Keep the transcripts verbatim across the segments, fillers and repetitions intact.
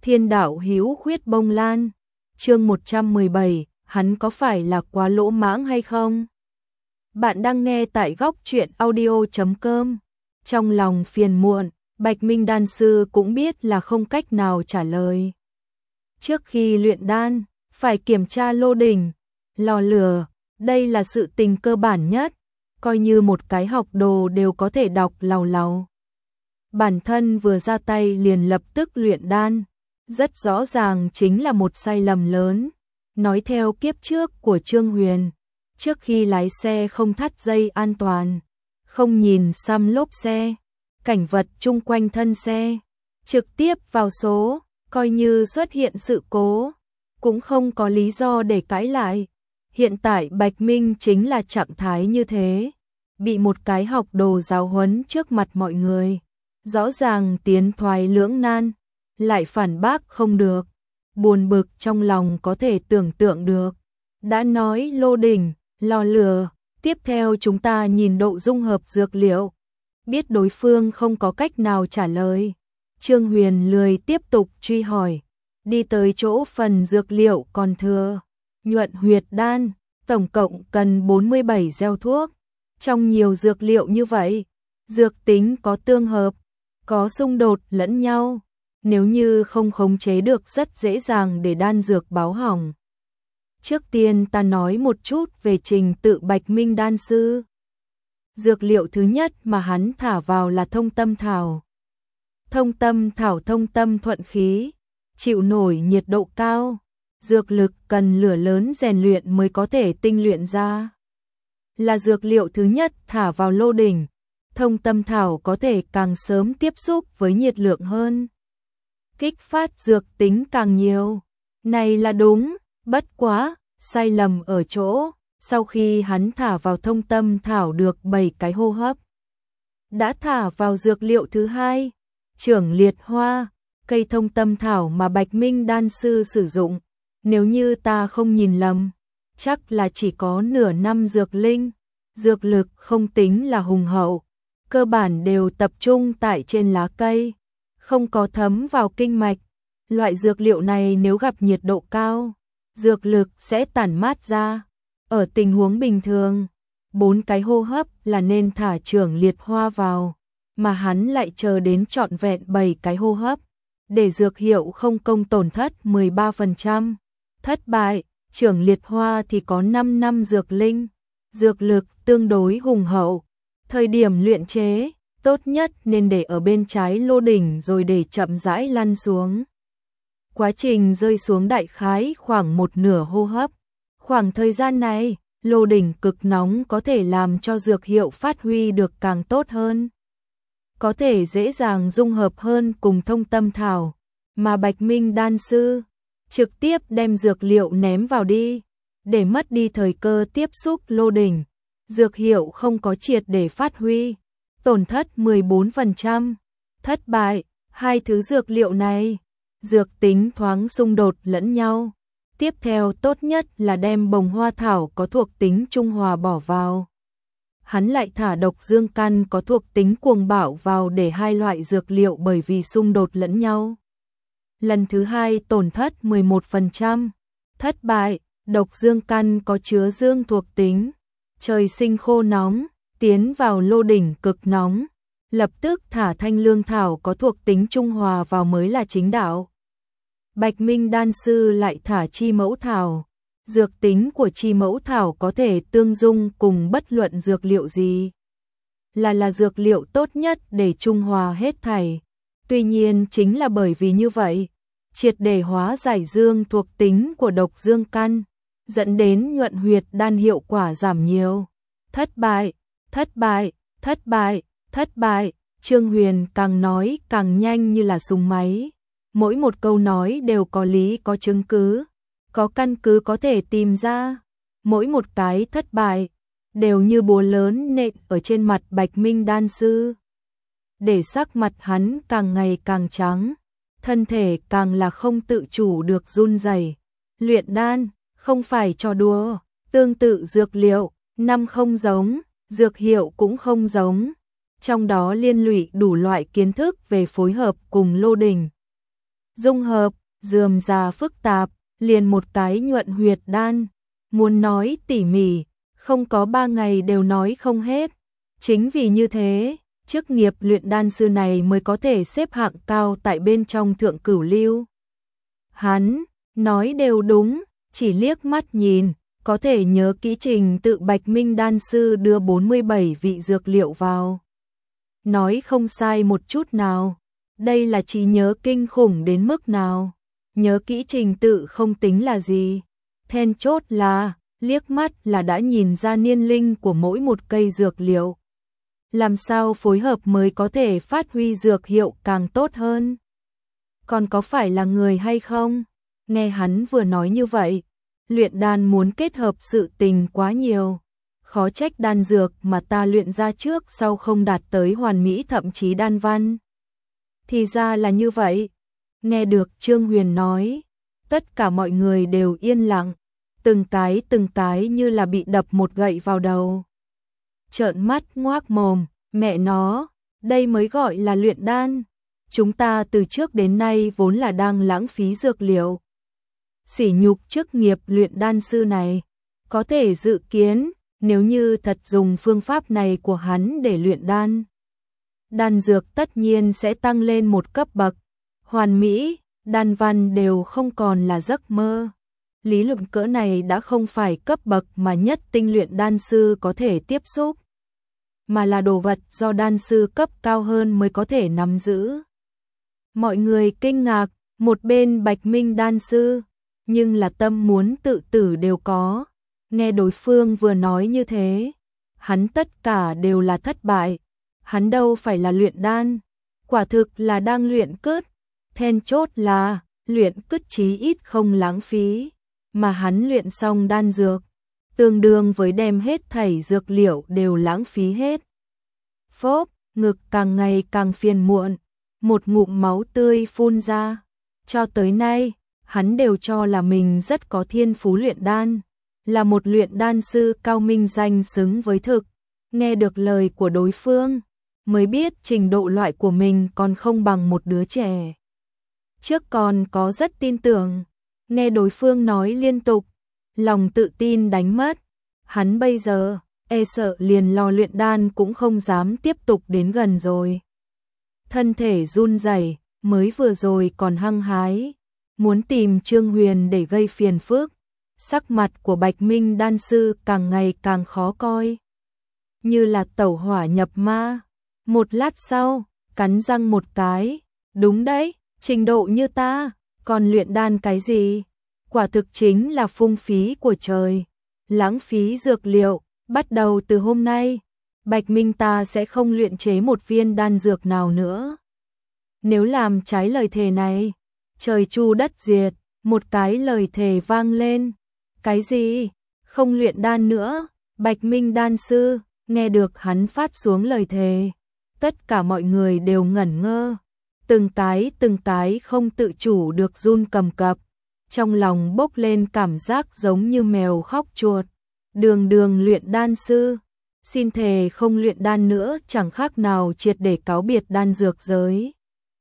Thiên đạo hữu khuyết bông lan. Chương một trăm mười bảy, hắn có phải là quá lỗ mãng hay không? Bạn đang nghe tại góc truyện audio chấm com. Trong lòng phiền muộn, Bạch Minh đan sư cũng biết là không cách nào trả lời. Trước khi luyện đan, phải kiểm tra lô đỉnh, lò lửa, đây là sự tình cơ bản nhất, coi như một cái học đồ đều có thể đọc làu làu. Bản thân vừa ra tay liền lập tức luyện đan, rất rõ ràng chính là một sai lầm lớn. Nói theo kiếp trước của Trương Huyền, trước khi lái xe không thắt dây an toàn, không nhìn xăm lốp xe, cảnh vật chung quanh thân xe, trực tiếp vào số, coi như xuất hiện sự cố, cũng không có lý do để cãi lại. Hiện tại Bạch Minh chính là trạng thái như thế, bị một cái học đồ giáo huấn trước mặt mọi người, rõ ràng tiến thoái lưỡng nan, lại phản bác không được, buồn bực trong lòng có thể tưởng tượng được. Đã nói lô đỉnh, lò lửa, tiếp theo chúng ta nhìn độ dung hợp dược liệu. Biết đối phương không có cách nào trả lời, Trương Huyền lười tiếp tục truy hỏi, đi tới chỗ phần dược liệu còn thừa. Nhuận huyệt đan, tổng cộng cần bốn mươi bảy gieo thuốc. Trong nhiều dược liệu như vậy, dược tính có tương hợp, có xung đột lẫn nhau. Nếu như không khống chế được rất dễ dàng để đan dược báo hỏng. Trước tiên ta nói một chút về trình tự Bạch Minh đan sư. Dược liệu thứ nhất mà hắn thả vào là thông tâm thảo. Thông tâm thảo thông tâm thuận khí, chịu nổi nhiệt độ cao, dược lực cần lửa lớn rèn luyện mới có thể tinh luyện ra. Là dược liệu thứ nhất thả vào lô đỉnh, thông tâm thảo có thể càng sớm tiếp xúc với nhiệt lượng hơn, kích phát dược tính càng nhiều. Này là đúng, bất quá, sai lầm ở chỗ, sau khi hắn thả vào thông tâm thảo được bảy cái hô hấp, đã thả vào dược liệu thứ hai, trưởng liệt hoa, cây thông tâm thảo mà Bạch Minh đan sư sử dụng. Nếu như ta không nhìn lầm, chắc là chỉ có nửa năm dược linh, dược lực không tính là hùng hậu, cơ bản đều tập trung tại trên lá cây, không có thấm vào kinh mạch. Loại dược liệu này nếu gặp nhiệt độ cao, dược lực sẽ tản mát ra. Ở tình huống bình thường, bốn cái hô hấp là nên thả trưởng liệt hoa vào, mà hắn lại chờ đến trọn vẹn bảy cái hô hấp, để dược hiệu không công tổn thất mười ba phần trăm. Thất bại, trưởng liệt hoa thì có năm năm dược linh, dược lực tương đối hùng hậu. Thời điểm luyện chế, tốt nhất nên để ở bên trái lô đỉnh rồi để chậm rãi lăn xuống. Quá trình rơi xuống đại khái khoảng một nửa hô hấp. Khoảng thời gian này, lô đỉnh cực nóng có thể làm cho dược hiệu phát huy được càng tốt hơn, có thể dễ dàng dung hợp hơn cùng thông tâm thảo, mà Bạch Minh đan sư trực tiếp đem dược liệu ném vào đi, để mất đi thời cơ tiếp xúc lô đỉnh, dược hiệu không có triệt để phát huy, tổn thất mười bốn phần trăm. Thất bại, hai thứ dược liệu này, dược tính thoáng xung đột lẫn nhau. Tiếp theo tốt nhất là đem bồng hoa thảo có thuộc tính trung hòa bỏ vào. Hắn lại thả độc dương căn có thuộc tính cuồng bạo vào để hai loại dược liệu bởi vì xung đột lẫn nhau. Lần thứ hai tổn thất mười một phần trăm. Thất bại, độc dương căn có chứa dương thuộc tính, trời sinh khô nóng, tiến vào lô đỉnh cực nóng, lập tức thả thanh lương thảo có thuộc tính trung hòa vào mới là chính đạo. Bạch Minh đan sư lại thả chi mẫu thảo, dược tính của chi mẫu thảo có thể tương dung cùng bất luận dược liệu gì, là là dược liệu tốt nhất để trung hòa hết thảy. Tuy nhiên chính là bởi vì như vậy, triệt để hóa giải dương thuộc tính của độc dương căn, dẫn đến nhuận huyệt đan hiệu quả giảm nhiều. Thất bại, thất bại, thất bại, thất bại, Trương Huyền càng nói càng nhanh như là súng máy. Mỗi một câu nói đều có lý có chứng cứ, có căn cứ có thể tìm ra. Mỗi một cái thất bại, đều như búa lớn nện ở trên mặt Bạch Minh đan sư, để sắc mặt hắn càng ngày càng trắng, thân thể càng là không tự chủ được run rẩy. Luyện đan, không phải trò đùa, tương tự dược liệu, năm không giống, dược hiệu cũng không giống. Trong đó liên lụy đủ loại kiến thức về phối hợp cùng lô đỉnh. dung hợp, rườm rà phức tạp, liền một cái nhuận huyệt đan. Muốn nói tỉ mỉ, không có ba ngày đều nói không hết. Chính vì như thế, chức nghiệp luyện đan sư này mới có thể xếp hạng cao tại bên trong thượng cửu lưu. Hắn, nói đều đúng, chỉ liếc mắt nhìn, có thể nhớ kỹ trình tự Bạch Minh đan sư đưa bốn mươi bảy vị dược liệu vào. Nói không sai một chút nào, đây là trí nhớ kinh khủng đến mức nào. Nhớ kỹ trình tự không tính là gì, then chốt là, liếc mắt là đã nhìn ra niên linh của mỗi một cây dược liệu. Làm sao phối hợp mới có thể phát huy dược hiệu càng tốt hơn? Còn có phải là người hay không? Nghe hắn vừa nói như vậy, luyện đan muốn kết hợp sự tình quá nhiều. Khó trách đan dược mà ta luyện ra trước sau không đạt tới hoàn mỹ thậm chí đan văn. Thì ra là như vậy. Nghe được Trương Huyền nói, tất cả mọi người đều yên lặng, từng cái từng cái như là bị đập một gậy vào đầu. Trợn mắt ngoác mồm, mẹ nó, đây mới gọi là luyện đan. Chúng ta từ trước đến nay vốn là đang lãng phí dược liệu. Sỉ nhục chức nghiệp luyện đan sư này, có thể dự kiến, nếu như thật dùng phương pháp này của hắn để luyện đan, đan dược tất nhiên sẽ tăng lên một cấp bậc. Hoàn mỹ, đan văn đều không còn là giấc mơ. Lý luận cỡ này đã không phải cấp bậc mà nhất tinh luyện đan sư có thể tiếp xúc, mà là đồ vật do đan sư cấp cao hơn mới có thể nắm giữ. Mọi người kinh ngạc, một bên Bạch Minh đan sư, nhưng là tâm muốn tự tử đều có. Nghe đối phương vừa nói như thế, hắn tất cả đều là thất bại. Hắn đâu phải là luyện đan, quả thực là đang luyện cướp. Then chốt là, luyện cứt chí ít không lãng phí, mà hắn luyện xong đan dược, tương đương với đem hết thảy dược liệu đều lãng phí hết. Phốp, ngực càng ngày càng phiền muộn, một ngụm máu tươi phun ra. Cho tới nay, hắn đều cho là mình rất có thiên phú luyện đan, là một luyện đan sư cao minh danh xứng với thực. Nghe được lời của đối phương, mới biết trình độ loại của mình còn không bằng một đứa trẻ. Trước còn có rất tin tưởng, nghe đối phương nói liên tục, lòng tự tin đánh mất. Hắn bây giờ, e sợ liền lò luyện đan cũng không dám tiếp tục đến gần rồi. Thân thể run rẩy, mới vừa rồi còn hăng hái, muốn tìm Trương Huyền để gây phiền phức. Sắc mặt của Bạch Minh đan sư càng ngày càng khó coi, như là tẩu hỏa nhập ma. Một lát sau, cắn răng một cái, đúng đấy, trình độ như ta, còn luyện đan cái gì? Quả thực chính là phung phí của trời, lãng phí dược liệu. Bắt đầu từ hôm nay, Bạch Minh ta sẽ không luyện chế một viên đan dược nào nữa. Nếu làm trái lời thề này, trời chu đất diệt. Một cái lời thề vang lên. Cái gì? Không luyện đan nữa? Bạch Minh đan sư, nghe được hắn phát xuống lời thề, tất cả mọi người đều ngẩn ngơ. Từng cái từng cái không tự chủ được run cầm cập, trong lòng bốc lên cảm giác giống như mèo khóc chuột. Đường đường luyện đan sư, xin thề không luyện đan nữa, chẳng khác nào triệt để cáo biệt đan dược giới.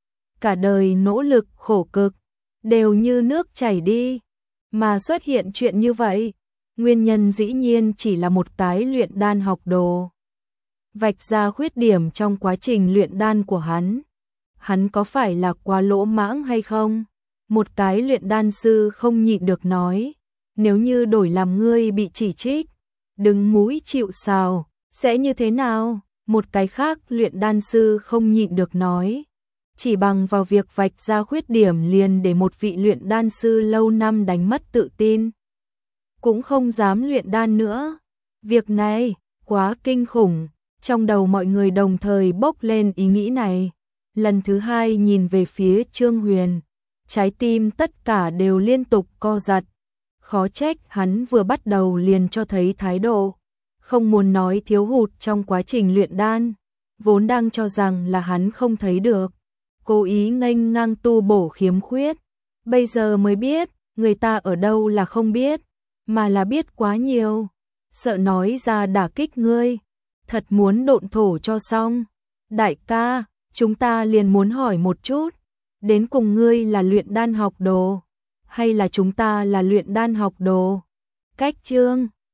Cả đời nỗ lực khổ cực, đều như nước chảy đi, mà xuất hiện chuyện như vậy, nguyên nhân dĩ nhiên chỉ là một cái luyện đan học đồ. Vạch ra khuyết điểm trong quá trình luyện đan của hắn. Hắn có phải là quá lỗ mãng hay không? Một cái luyện đan sư không nhịn được nói, nếu như đổi làm ngươi bị chỉ trích, đứng mũi chịu sào, sẽ như thế nào? Một cái khác luyện đan sư không nhịn được nói, chỉ bằng vào việc vạch ra khuyết điểm liền để một vị luyện đan sư lâu năm đánh mất tự tin, cũng không dám luyện đan nữa. Việc này quá kinh khủng, trong đầu mọi người đồng thời bốc lên ý nghĩ này. Lần thứ hai nhìn về phía Trương Huyền, trái tim tất cả đều liên tục co giật. Khó trách hắn vừa bắt đầu liền cho thấy thái độ không muốn nói thiếu hụt trong quá trình luyện đan, vốn đang cho rằng là hắn không thấy được, cố ý nghênh ngang tu bổ khiếm khuyết. Bây giờ mới biết, người ta ở đâu là không biết, mà là biết quá nhiều. Sợ nói ra đả kích ngươi, thật muốn độn thổ cho xong. Đại ca, chúng ta liền muốn hỏi một chút, Đến cùng ngươi là luyện đan học đồ, hay là chúng ta là luyện đan học đồ? Cách chương